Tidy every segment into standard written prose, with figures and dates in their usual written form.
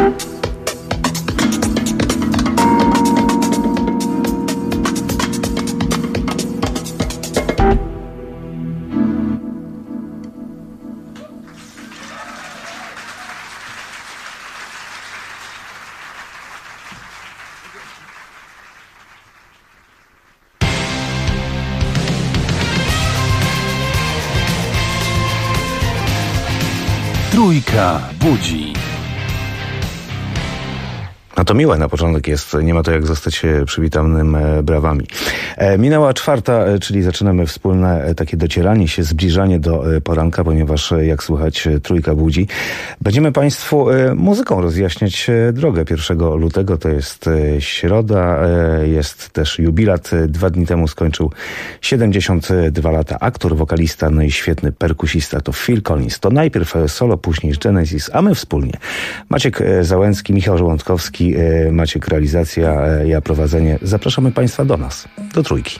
Trójka budzi. No to miłe na początek jest, nie ma to jak zostać przywitanym brawami. Minęła 4, czyli zaczynamy wspólne takie docieranie się, zbliżanie do poranka, ponieważ jak słychać Trójka budzi. Będziemy Państwu muzyką rozjaśniać drogę. 1 lutego to jest środa, jest też jubilat. 2 dni temu skończył 72 lata aktor, wokalista, no i świetny perkusista. To Phil Collins. To najpierw solo, później Genesis, a my wspólnie. Maciek Załęcki, Michał Żołądkowski, Maciek realizacja, ja prowadzenie. Zapraszamy Państwa do nas, do Trójki.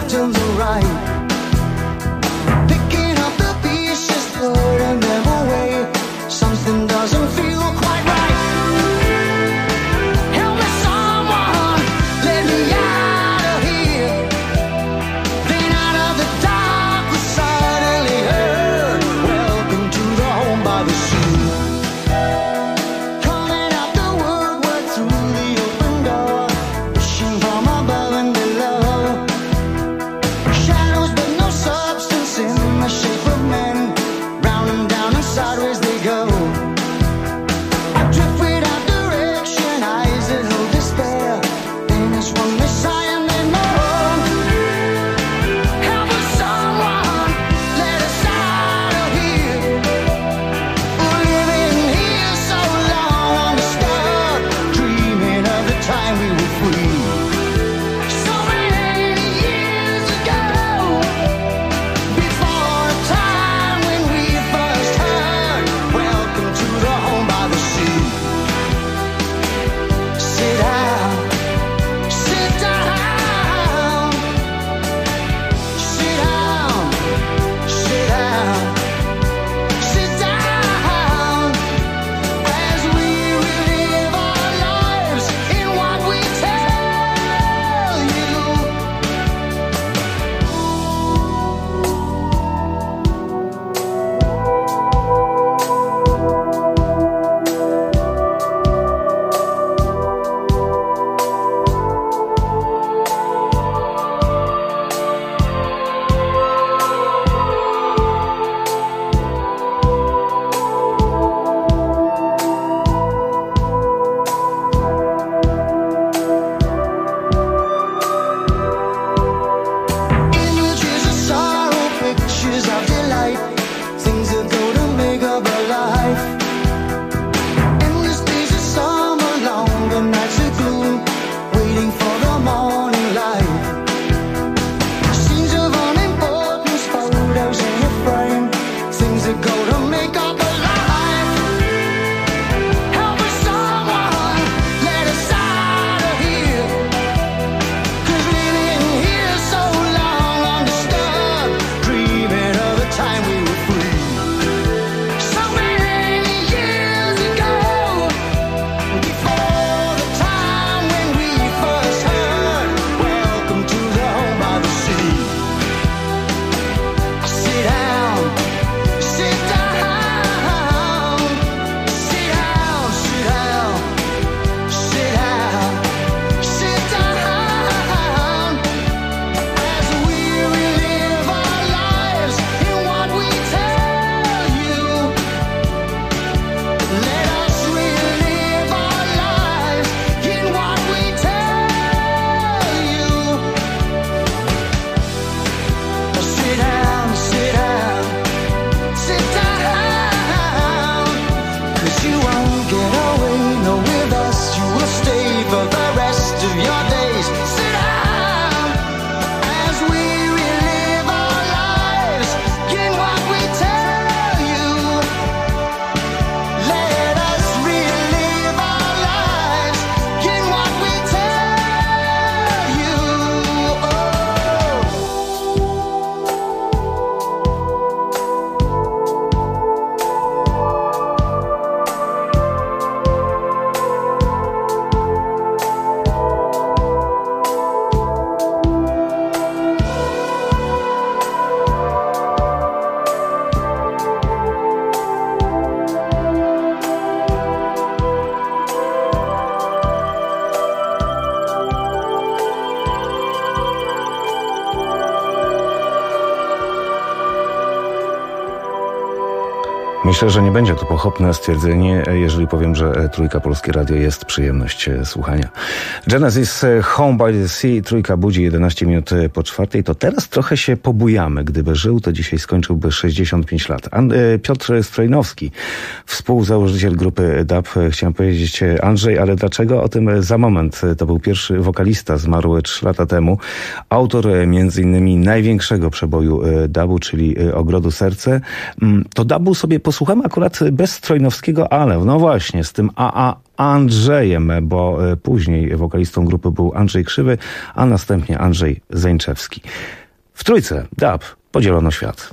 Myślę, że nie będzie to pochopne stwierdzenie, jeżeli powiem, że Trójka Polskie Radio jest przyjemność słuchania. Genesis, Home by the Sea, Trójka budzi 11 minut po 4. To teraz trochę się pobujamy. Gdyby żył, to dzisiaj skończyłby 65 lat. Piotr Strojnowski, współzałożyciel grupy DAB. Chciałem powiedzieć Andrzej, ale dlaczego? O tym za moment. To był pierwszy wokalista, zmarł 3 lata temu. Autor między innymi największego przeboju DAB-u, czyli Ogrodu Serce. To DAB-u sobie posłuchał posłuchamy akurat bez Trojnowskiego, ale no właśnie z tym Andrzejem, bo później wokalistą grupy był Andrzej Krzywy, a następnie Andrzej Zańczewski. W trójce dub podzielono świat.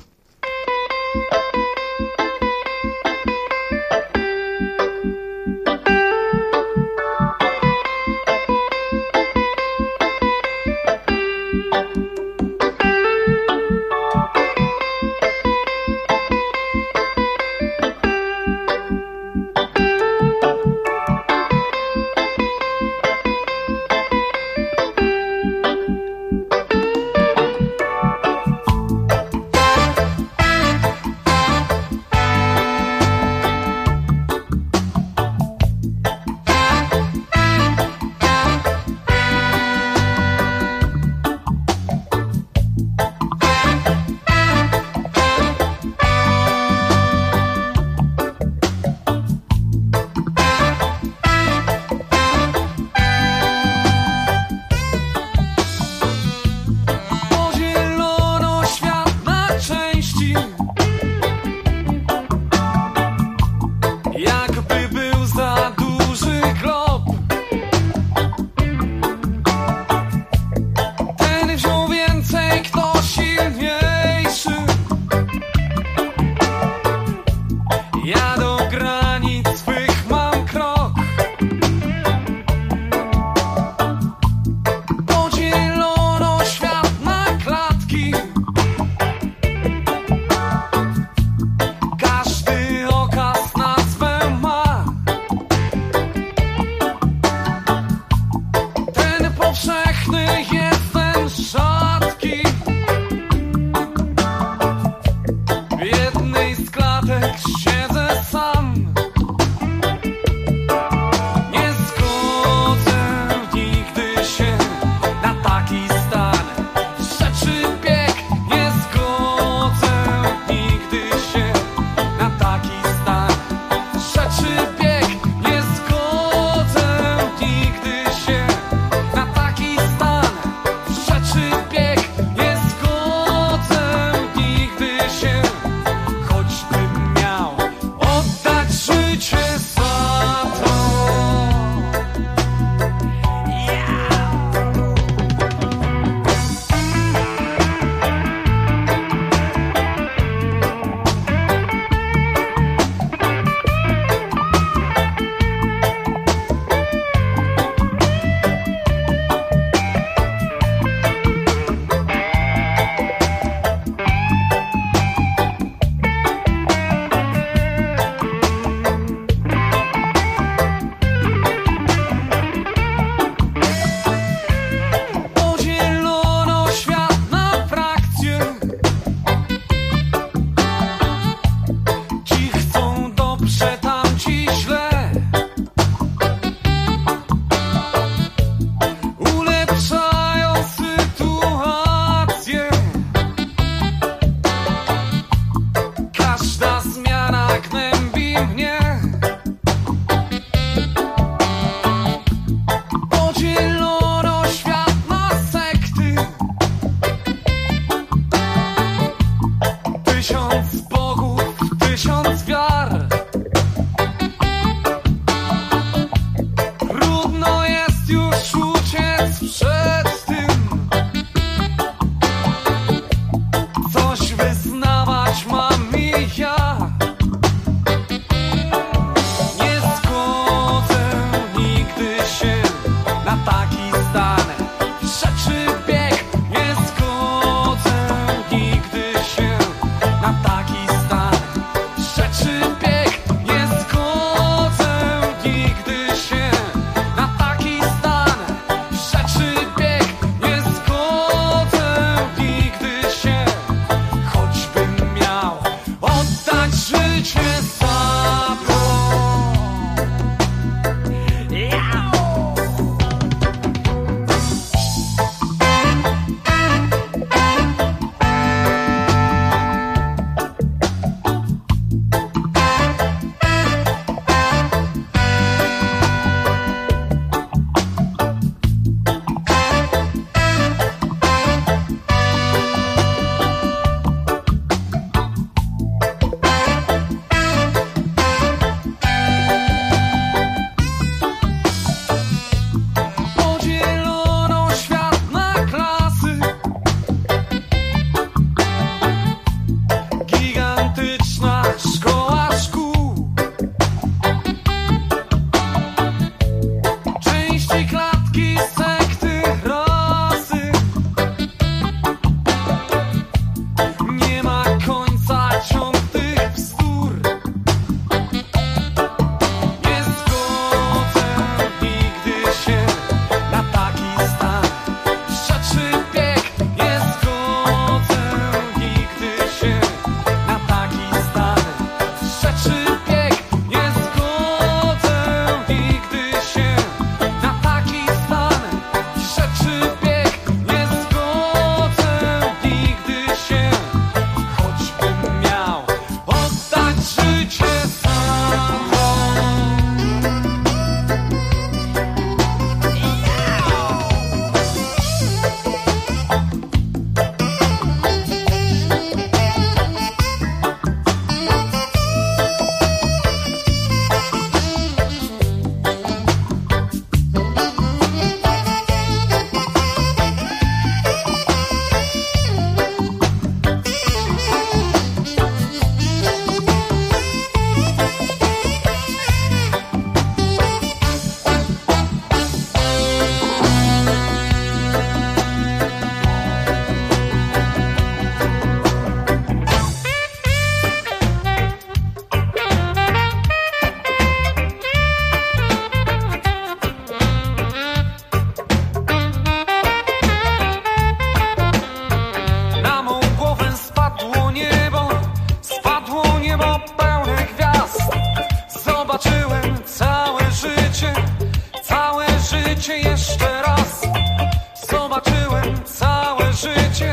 jeszcze raz. Zobaczyłem całe życie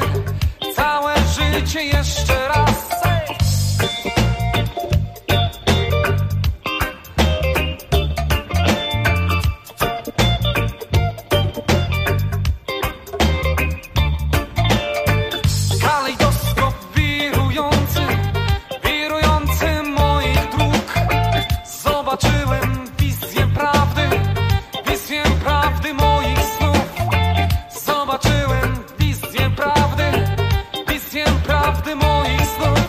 jeszcze raz. Kalejdoskop wirujący moich dróg. Zobaczyłem wizję prawdy moich snów. Zobaczyłem wizję prawdy moich snów.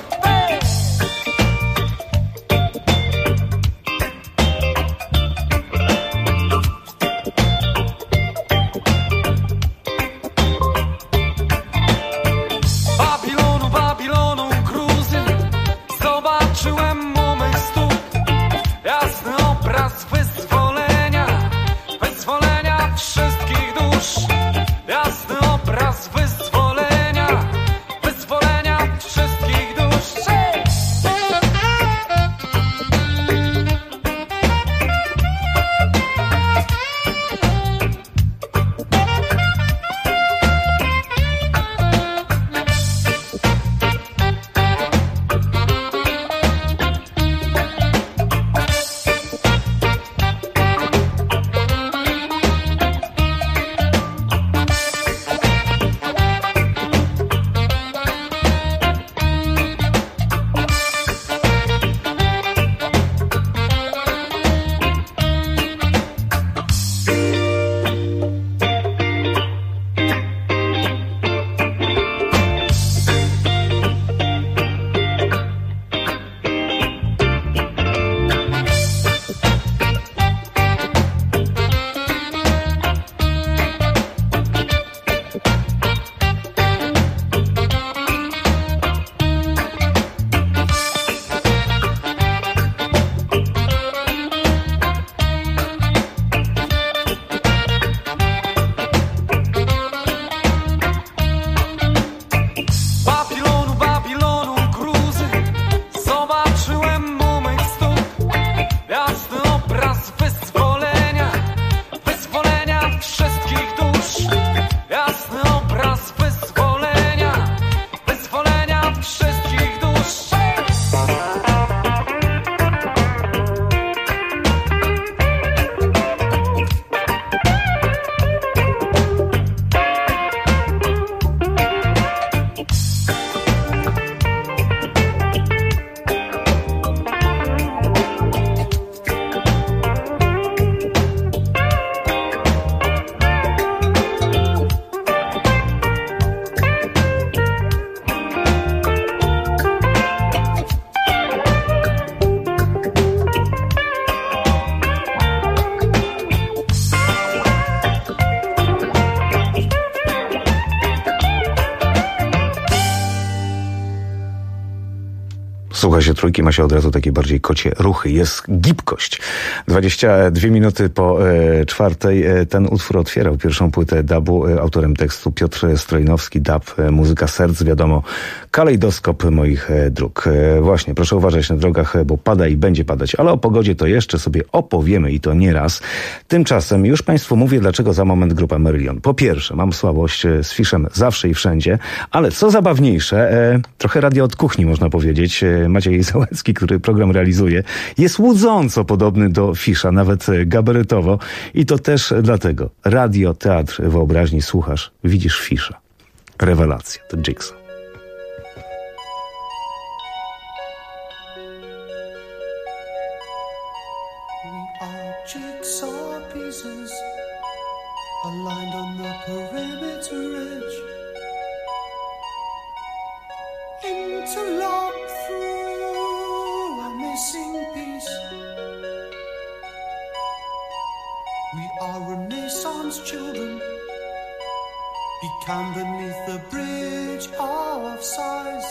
Babilonu gruzy, zobaczyłem u mych stóp jasny obraz wyzwolenia wszystkich dusz. Jasny obraz wyzwolenia wszystkich dusz. Babilonu gruzy, zobaczyłem u mych stóp jasny obraz wyzwolenia wszystkich dusz. Jasny obraz wyzwolenia wszystkich dusz. Słucha się trójki, ma się od razu takie bardziej kocie ruchy. Jest gibkość. 22 minuty po czwartej. Ten utwór otwierał pierwszą płytę dubu. Autorem tekstu Piotr Strojnowski. Dub, muzyka serc, wiadomo. Kalejdoskop moich dróg. Właśnie, proszę uważać na drogach, bo pada i będzie padać. Ale o pogodzie to jeszcze sobie opowiemy i to nie raz. Tymczasem już Państwu mówię, dlaczego za moment grupa Marillion. Po pierwsze, mam słabość z Fiszem zawsze i wszędzie, ale co zabawniejsze, trochę radio od kuchni można powiedzieć. Maciej Załęcki, który program realizuje, jest łudząco podobny do Fisza, nawet gabarytowo. I to też dlatego. Radio, teatr wyobraźni, słuchasz, widzisz Fisza. Rewelacja, to Jigsaw. We are jigsaw pieces aligned on the perimeter edge, interlocked through a missing piece. We are Renaissance children, become beneath the bridge of size,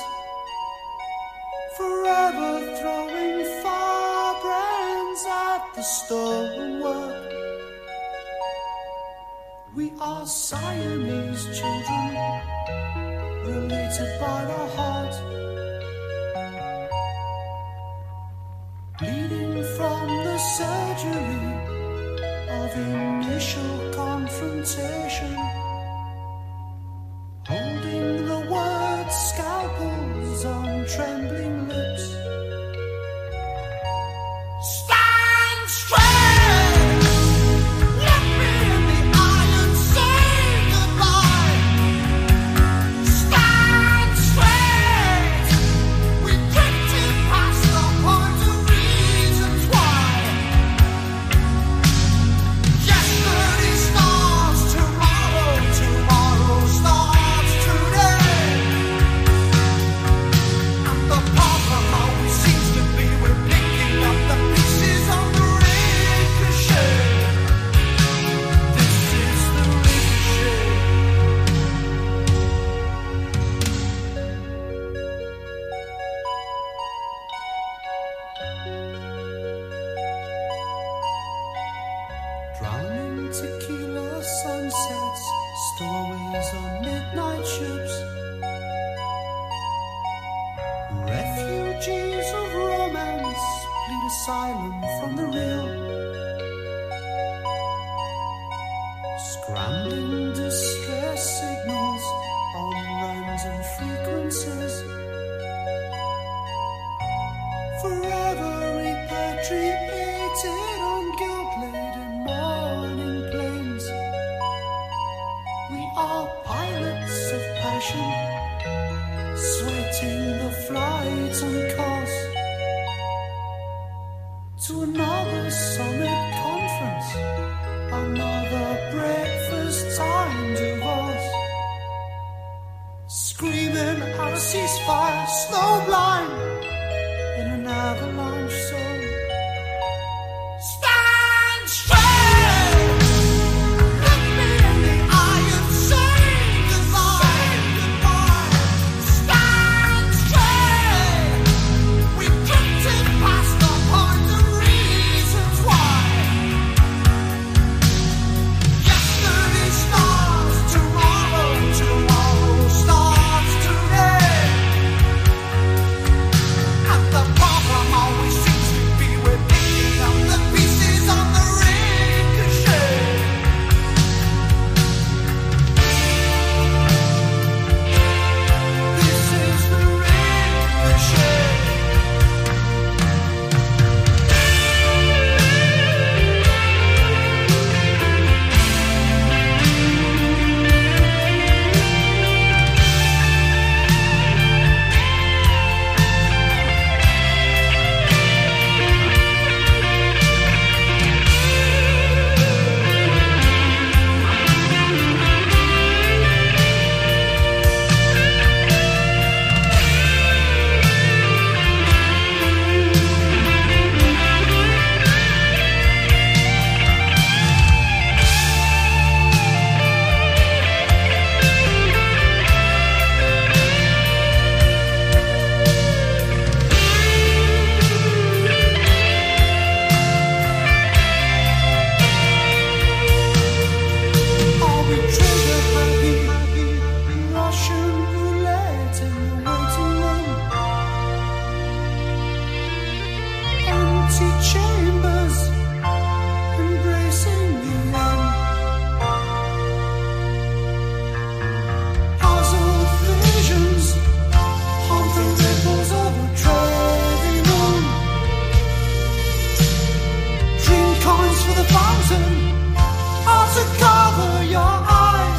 forever throwing firebrands at the stonework. We are Siamese children, related by the heart, bleeding from the surgery of initial confrontation, holding the word scalpels on trembling lips. Stand straight, look me in the eye and say goodbye. Stand straight, we drifted past the point of reasons why. Yesterday starts tomorrow, tomorrow starts today. And the problem always seems to be we're picking up the pieces on the ricochet. This is the ricochet. Drowning tequila sunsets, stowaways on midnight ships, refugees of romance plead asylum from the real, scrambling distress signals on random frequencies, forever repatriated on guilt-laden morning planes. We are pilots of passion, sweating the flight on course to another summit conference, another breakfast time divorce, screaming out a ceasefire, snowblind in an avalanche zone. Stand straight, look me in the eye and say goodbye. Stand straight, we drifted past the point of reasons why. Yesterday starts tomorrow, tomorrow starts today. And the problem always seems to be we're picking up the pieces on the ricochet. This is the ricochet. Are we trigger happy? Russian roulette in the waiting room. Empty chambers, embracing the end. Puzzled visions of the ripples of a trading room. Dream coins for the fountain, or to cover your eyes.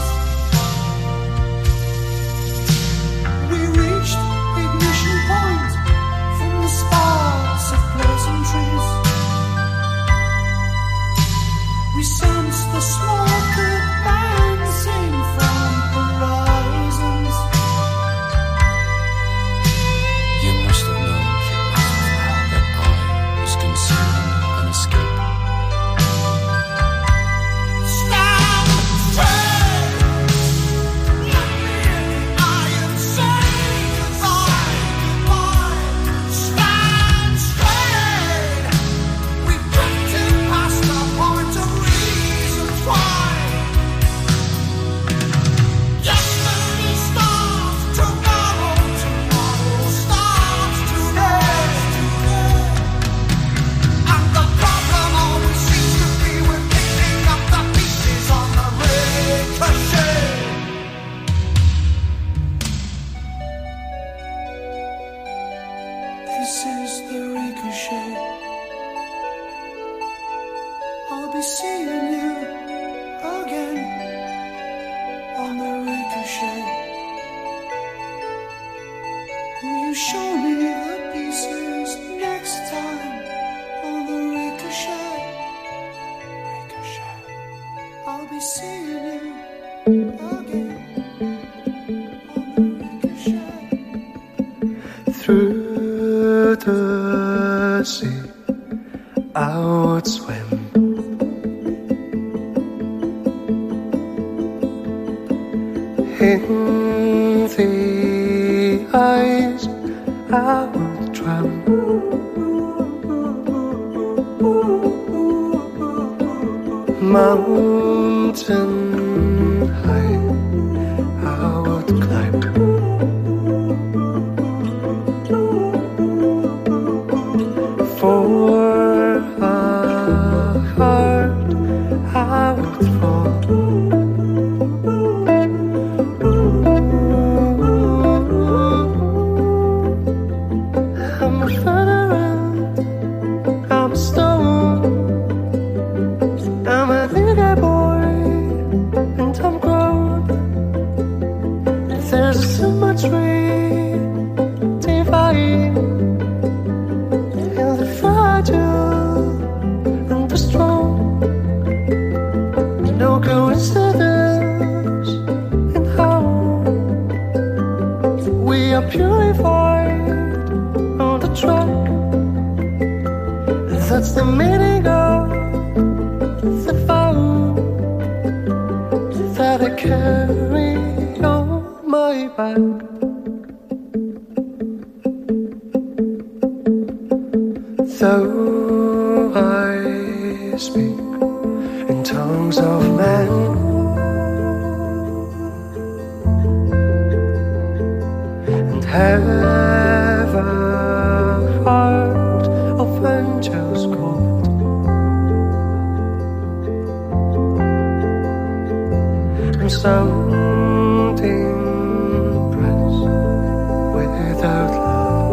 be seeing you again on the ricochet. Through the sea I would swim. In the eyes I would drown. Mountain high I would climb. For a heart I would fall. I'm a federant, I'm a stone, I'm a little boy, and I'm grown. There's so much divine in the fragile and the strong. No coincidence in how we are purified on the track. That's the meaning of the vow that I carry on my back. Though I speak in tongues of men and have a heart of angels cold, I'm sounding breaths without love.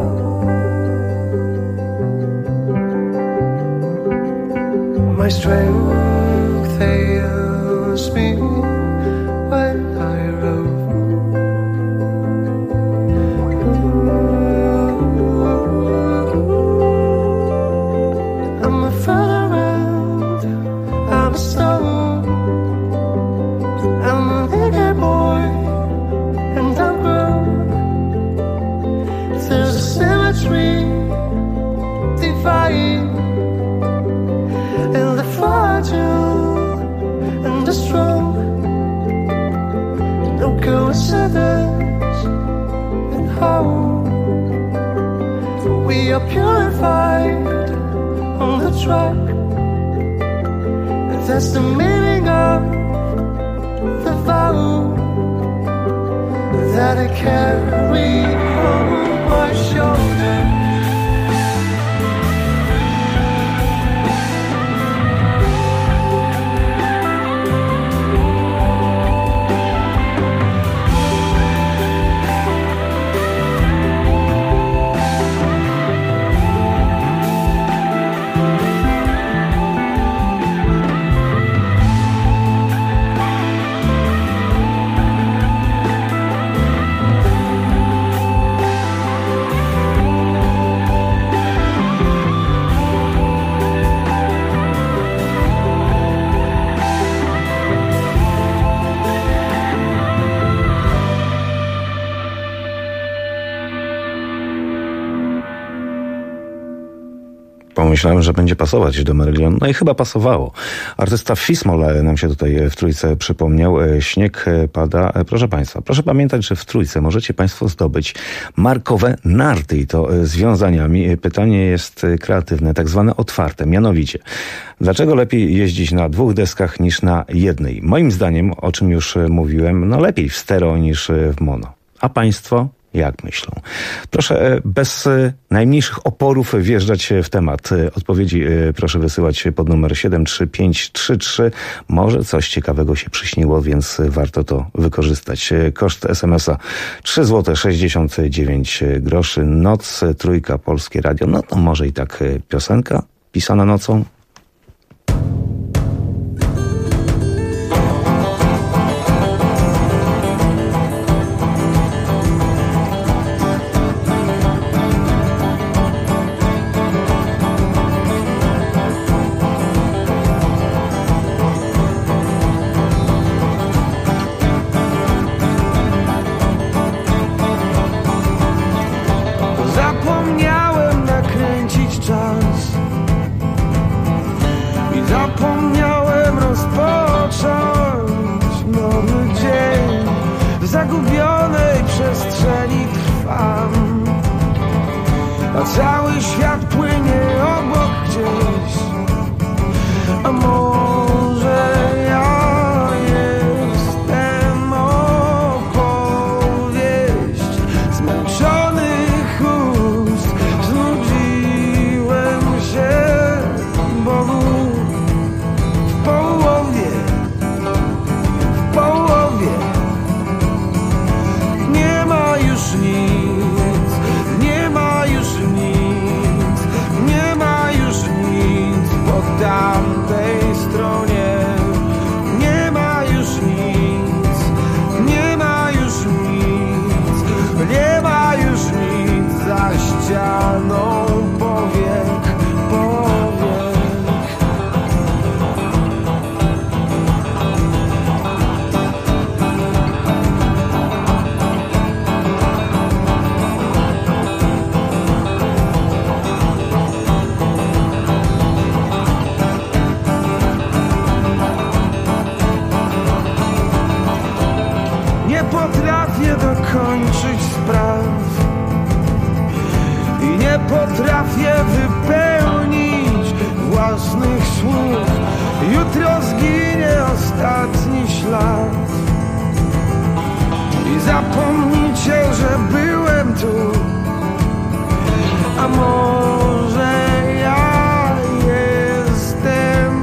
My strength fails me when I rove. I'm a federant, I'm a stone, I'm a little boy, and I'm grown. There's a symmetry divine in the fragile and the strong. No coincidence in how we are purified on the track. That's the meaning of the vow that I carry on my shoulder. Pomyślałem, że będzie pasować do Marillion. No i chyba pasowało. Artysta Fismol nam się tutaj w Trójce przypomniał. Śnieg pada. Proszę Państwa, proszę pamiętać, że w Trójce możecie Państwo zdobyć markowe narty i to związaniami. Pytanie jest kreatywne, tak zwane otwarte. Mianowicie, dlaczego lepiej jeździć na 2 deskach niż na jednej? Moim zdaniem, o czym już mówiłem, no lepiej w stereo niż w mono. A Państwo? Jak myślą? Proszę bez najmniejszych oporów wjeżdżać w temat. Odpowiedzi proszę wysyłać pod numer 73533. Może coś ciekawego się przyśniło, więc warto to wykorzystać. Koszt SMS-a 3,69 zł. Noc, Trójka, Polskie Radio. No to może i tak piosenka pisana nocą. zagubionej przestrzeni trwam, a cały świat płynie obok gdzieś. A może ja jestem opowieść zmęczonych ust, znudziłem się Bogu w połowie, nie ma już nic, nie ma już nic, nie ma już nic po tamtej stronie. Nie ma już nic, nie ma już nic, nie ma już nic za ścianą powiek, powiek. Nie potrafię dokończyć spraw i nie potrafię wypełnić własnych słów. Jutro zginie ostatni ślad i zapomnijcie, że byłem tu. A może ja jestem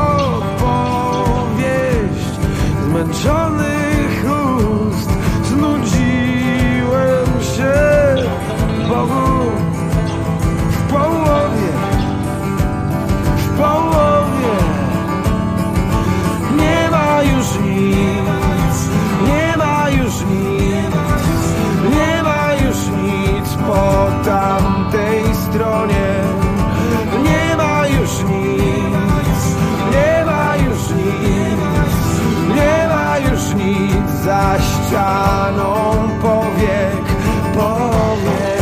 opowieść zmęczonych ust, znudziłem się Bogu w połowie, nie ma już nic, nie ma już nic, nie ma już nic po tamtej stronie. Nie ma już nic, nie ma już nic, nie ma już nic za ścianą powiek, powiek.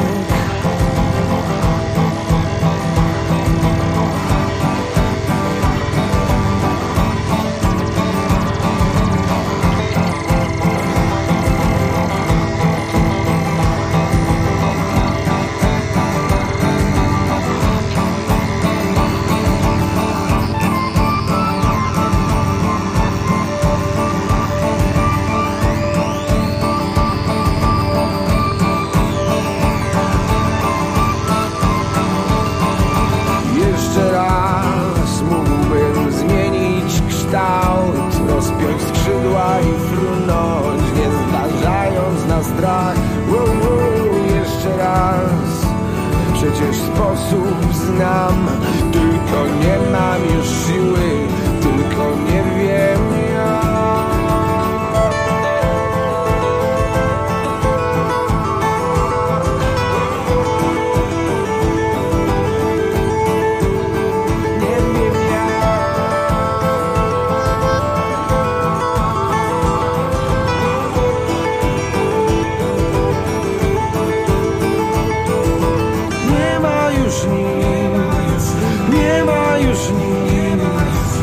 Jeszcze raz mógłbym zmienić kształt, rozpiąć skrzydła i frunąć, nie zważając na strach. Jeszcze raz, przecież sposób znam, tylko nie mam już siły, tylko nie wiem jak. Nie ma już nic, nie ma już nic,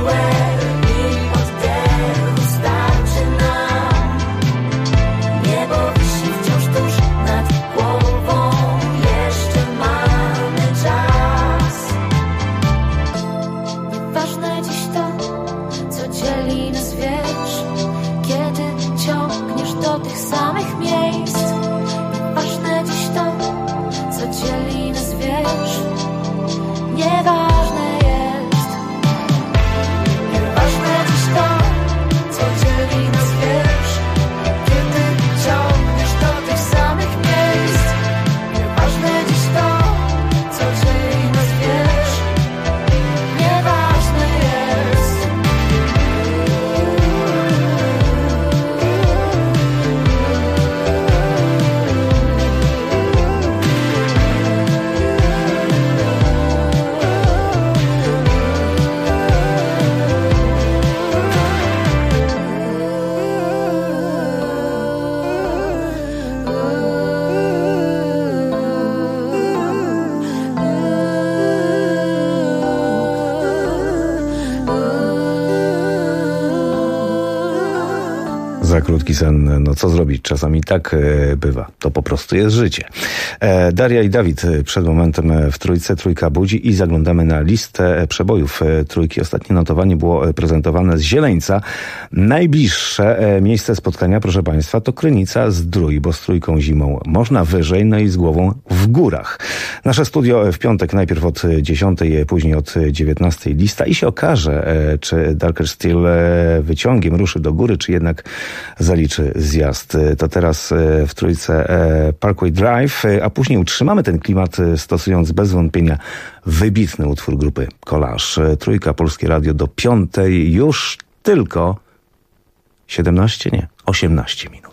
Za krótki sen, no co zrobić? Czasami tak bywa. To po prostu jest życie. Daria i Dawid przed momentem w trójce. Trójka budzi i zaglądamy na listę przebojów trójki. Ostatnie notowanie było prezentowane z Zieleńca. Najbliższe miejsce spotkania, proszę Państwa, to Krynica-Zdrój, bo z trójką zimą można wyżej, no i z głową w górach. Nasze studio w piątek, najpierw od 10, później od 19 lista i się okaże, czy Darker Steel wyciągiem ruszy do góry, czy jednak zaliczy zjazd. To teraz w trójce Parkway Drive, a później utrzymamy ten klimat, stosując bez wątpienia wybitny utwór grupy Collage. Trójka, Polskie Radio do 5, już tylko 18 minut.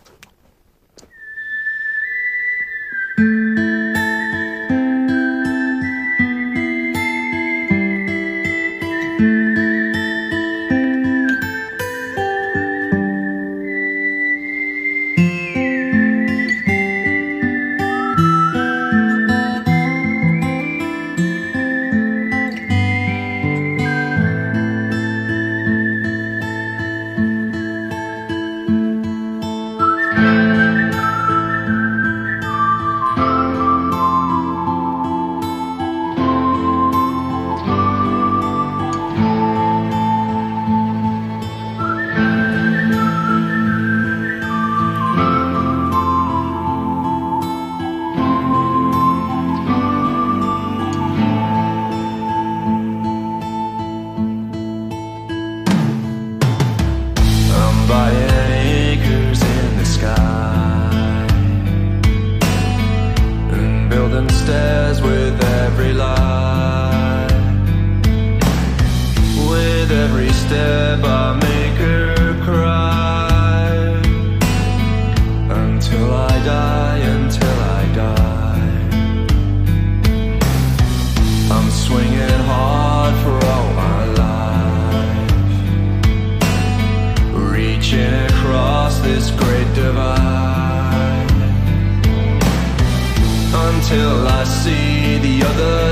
Until I see the other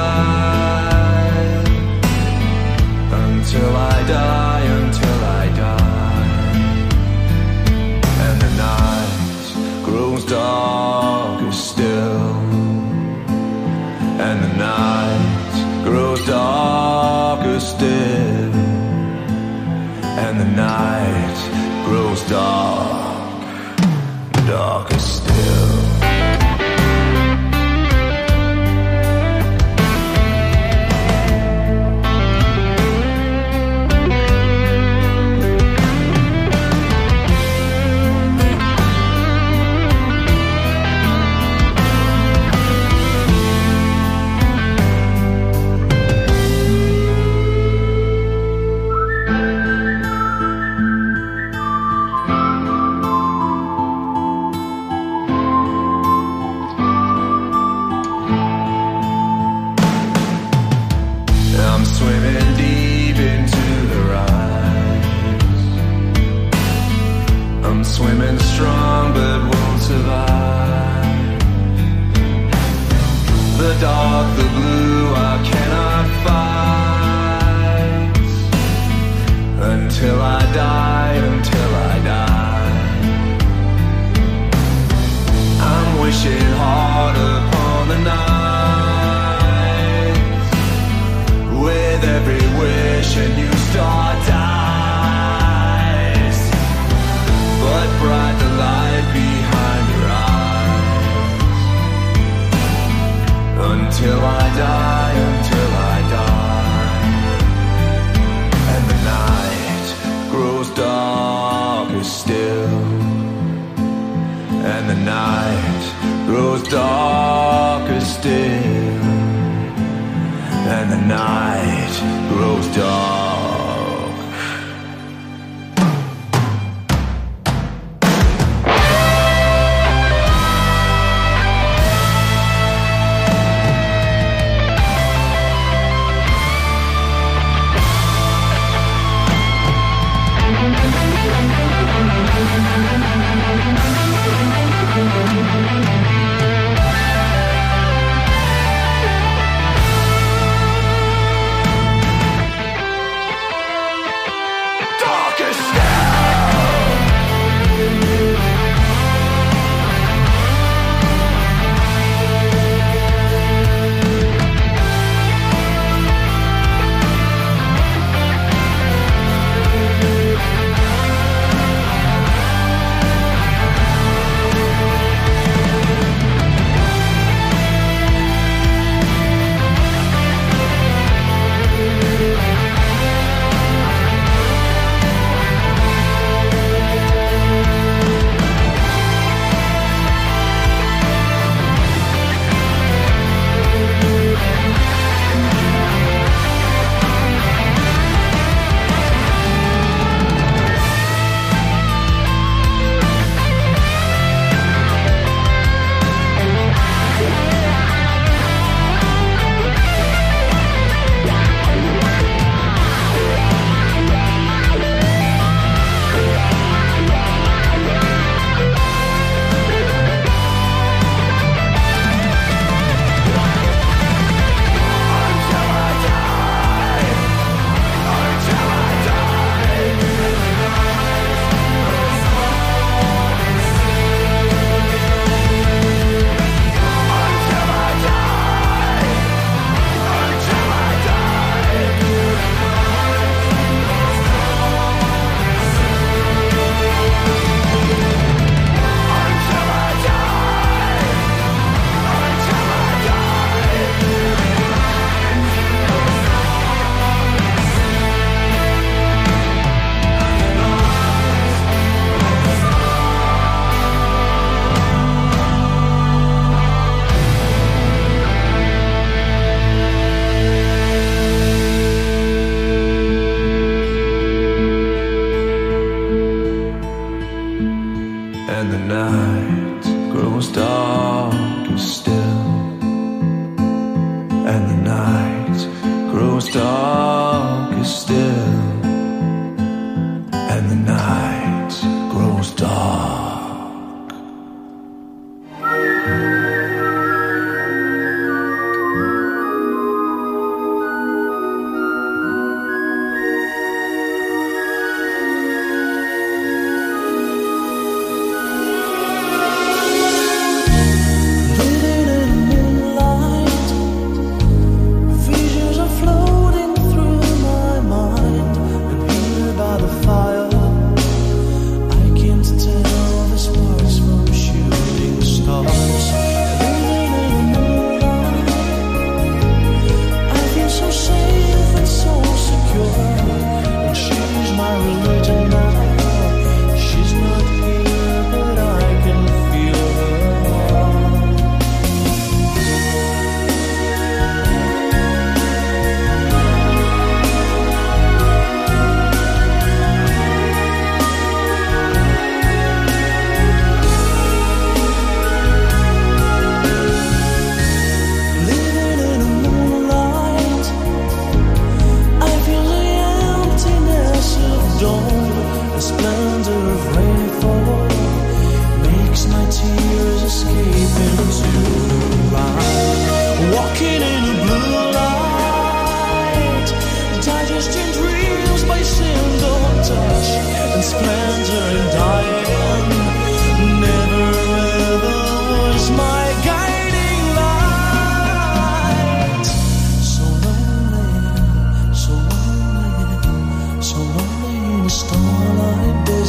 side, until I die, and the night grows darker still, and the night grows darker still, and the night grows darker still. until I die, until I die. I'm wishing hard upon the night. With every wish a new star dies. But bright the light behind your eyes. Until I die, until I die. And the night grows darker still. And the night grows darker still. And the night grows dark.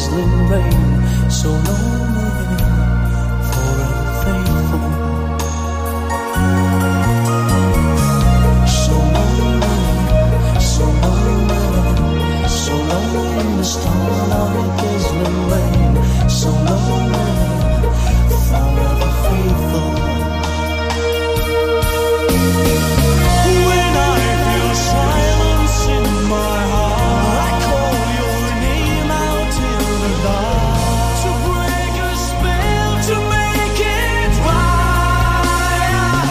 drizzling rain, so lonely, forever faithful. So lonely, so lonely, so lonely in the starlight, drizzling rain, so lonely, forever faithful. When I feel silence in my heart, I call your name out in the dark to break a spell, to make it right.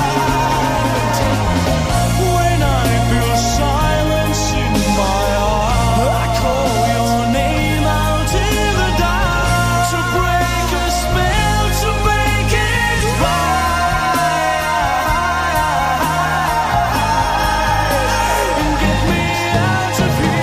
When I feel silence in my heart, I call your name out in the dark to break a spell, to make it right. And get me out of here.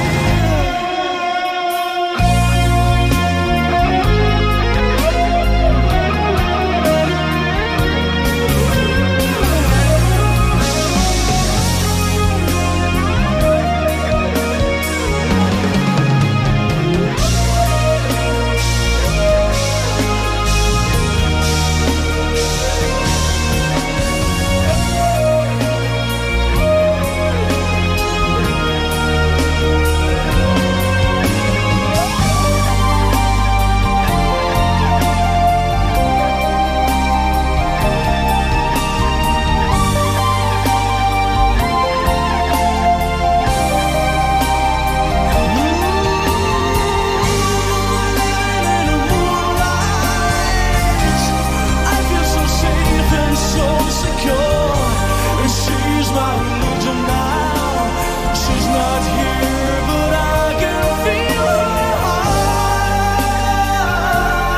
I feel so safe and so secure. And she's my religion now. She's not here, but I can feel her heart.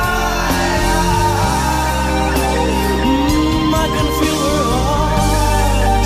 I can feel her heart.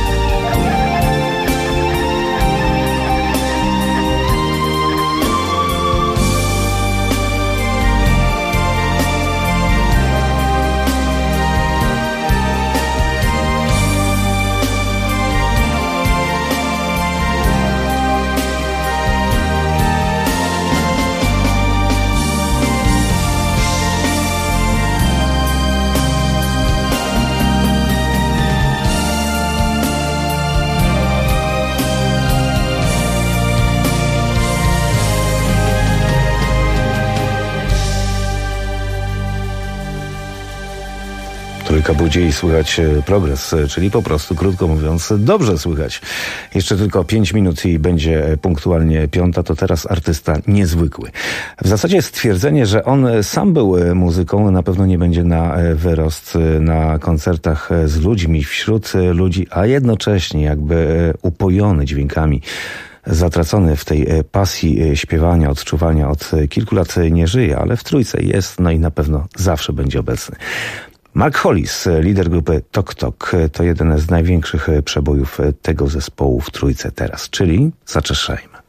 Trójka budzi i słychać progres, czyli po prostu, krótko mówiąc, dobrze słychać. Jeszcze tylko 5 minut i będzie punktualnie 5, to teraz artysta niezwykły. W zasadzie stwierdzenie, że on sam był muzyką, na pewno nie będzie na wyrost na koncertach z ludźmi, wśród ludzi, a jednocześnie jakby upojony dźwiękami, zatracony w tej pasji śpiewania, odczuwania, od kilku lat nie żyje, ale w Trójce jest, no i na pewno zawsze będzie obecny. Mark Hollis, lider grupy Tok Tok, to jeden z największych przebojów tego zespołu w Trójce teraz, czyli zaczeszajmy.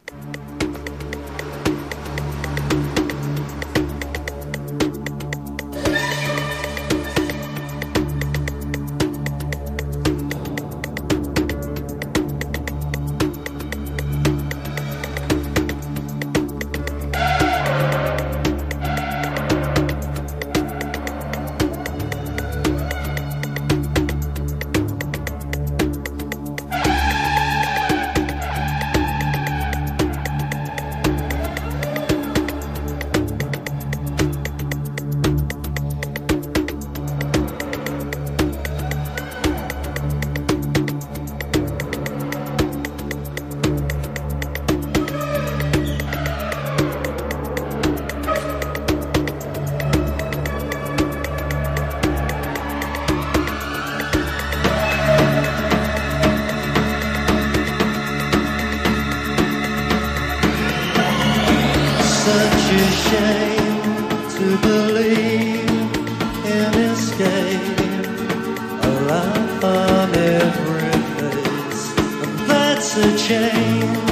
Such a shame to believe in escape, a laugh on every face, and that's a change.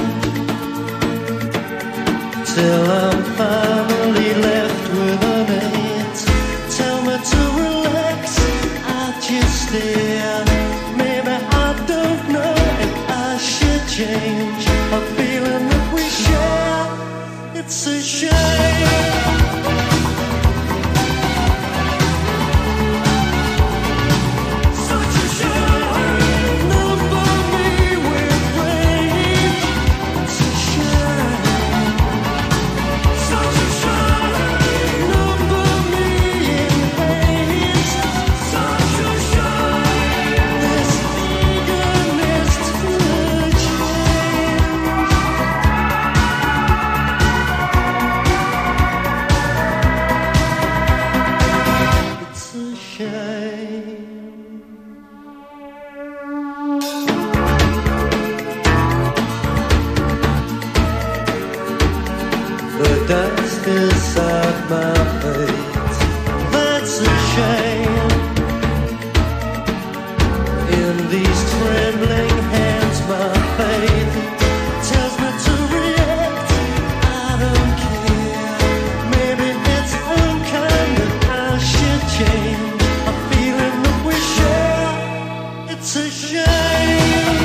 Till I'm finally left with an eight. Tell me to relax, I just stare. Maybe I don't know if I should change a feeling that we share. It's a shame. the dust inside my face. That's a shame. In these trembling hands, my faith tells me to react. I don't care. Maybe it's unkind that I should change a feeling that we share. It's a shame.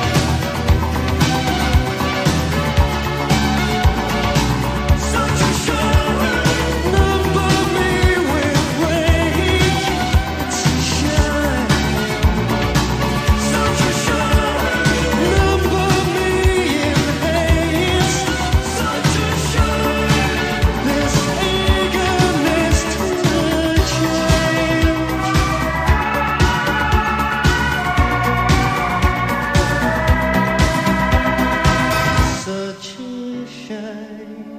Such a shame. Number me with rage. It's a shame. Such a shame. Number me in haste. Such a shame. This eagerness to change. Such a shame.